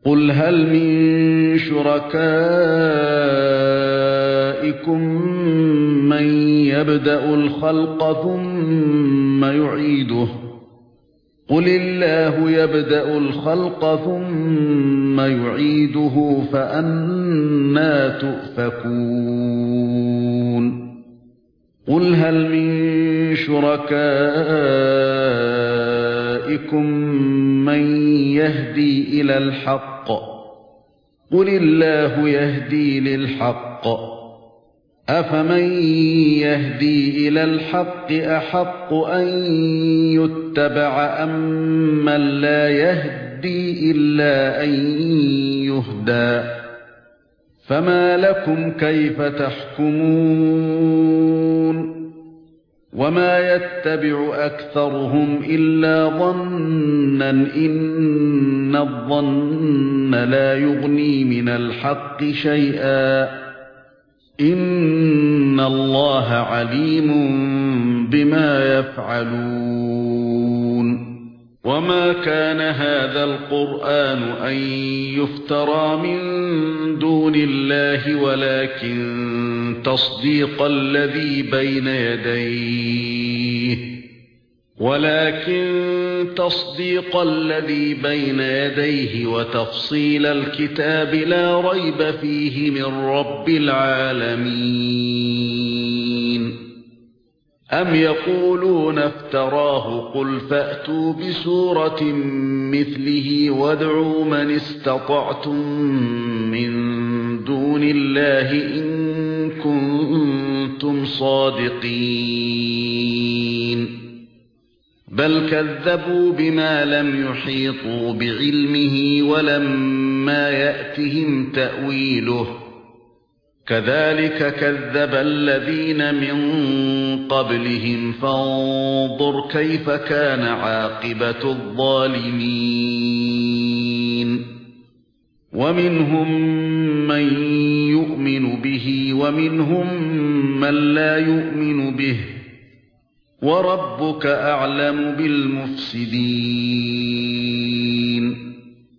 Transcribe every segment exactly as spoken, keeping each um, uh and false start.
قُلْ هَلْ مِن شُرَكَائِكُم مَّن يَبْدَأُ الْخَلْقَ ثُمَّ يُعِيدُهُ قُلِ اللَّهُ يَبْدَأُ الْخَلْقَ ثُمَّ يُعِيدُهُ فَأَنَّىٰ تُؤْفَكُونَ قُلْ هَلْ مِن شُرَكَائِكُم مَّن يَهْدِي إِلَى الْحَقِّ قُلِ اللَّهُ يَهْدِي لِلْحَقِّ أَفَمَن يَهْدِي إِلَى الْحَقِّ أَحَقُّ أَن يُتَّبَعَ أَمَّن لَّا يَهْدِي إِلَّا أَن يُهْدَىٰ فَمَا لَكُمْ كَيْفَ تَحْكُمُونَ وَمَا يَتَّبِعُ أَكْثَرُهُمْ إِلَّا ظَنًّا إِنَّ الظَّنَّ لَا يُغْنِي مِنَ الْحَقِّ شَيْئًا إِنَّ اللَّهَ عَلِيمٌ بِمَا يَفْعَلُونَ وَمَا كَانَ هَذَا الْقُرْآنُ أَن يُفْتَرَىٰ مِن دُونِ اللَّهِ وَلَكِن تَصْدِيقَ الَّذِي بَيْنَ يَدَيْهِ وَلَكِن تَصْدِيقَ الَّذِي بَيْنَ يَدَيْهِ وَتَفْصِيلَ الْكِتَابِ لَا رَيْبَ فِيهِ مِن رَّبِّ الْعَالَمِينَ أَمْ يَقُولُونَ افْتَرَاهُ قُلْ فَأْتُوا بِسُورَةٍ مِثْلِهِ وَادْعُوا مَنِ اسْتَطَعْتُم مِّن دُونِ اللَّهِ إِن كُنتُمْ صَادِقِينَ بَلْ كَذَّبُوا بِمَا لَمْ يُحِيطُوا بِعِلْمِهِ وَلَمَّا يَأْتِهِمْ تَأْوِيلُهُ كَذَلِكَ كَذَّبَ الَّذِينَ مِن قَبْلِهِمْ فَانظُرْ كَيْفَ كَانَ عَاقِبَةُ الظَّالِمِينَ وَمِنْهُم مَّن يُؤْمِنُ بِهِ وَمِنْهُم مَّن لَّا يُؤْمِنُ بِهِ وَرَبُّكَ أَعْلَمُ بِالْمُفْسِدِينَ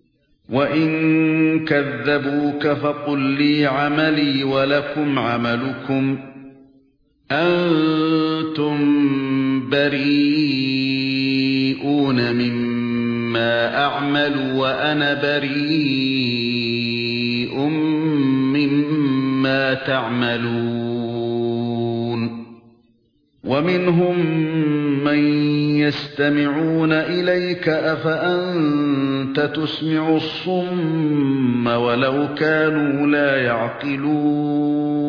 وَإِن كَذَّبُوكَ فَقُل لِّي عَمَلِي وَلَكُمْ عَمَلُكُمْ أَنتُم بَرِيئُونَ مِمَّا أَعْمَلُ وَأَنَا بَرِيءٌ مِّمَّا تَعْمَلُونَ وَمِنْهُم مَّن يَسْتَمِعُونَ إِلَيْكَ أَفَأَنتَ تُسْمِعُ الصُّمَّ وَلَوْ كَانُوا لَا يَعْقِلُونَ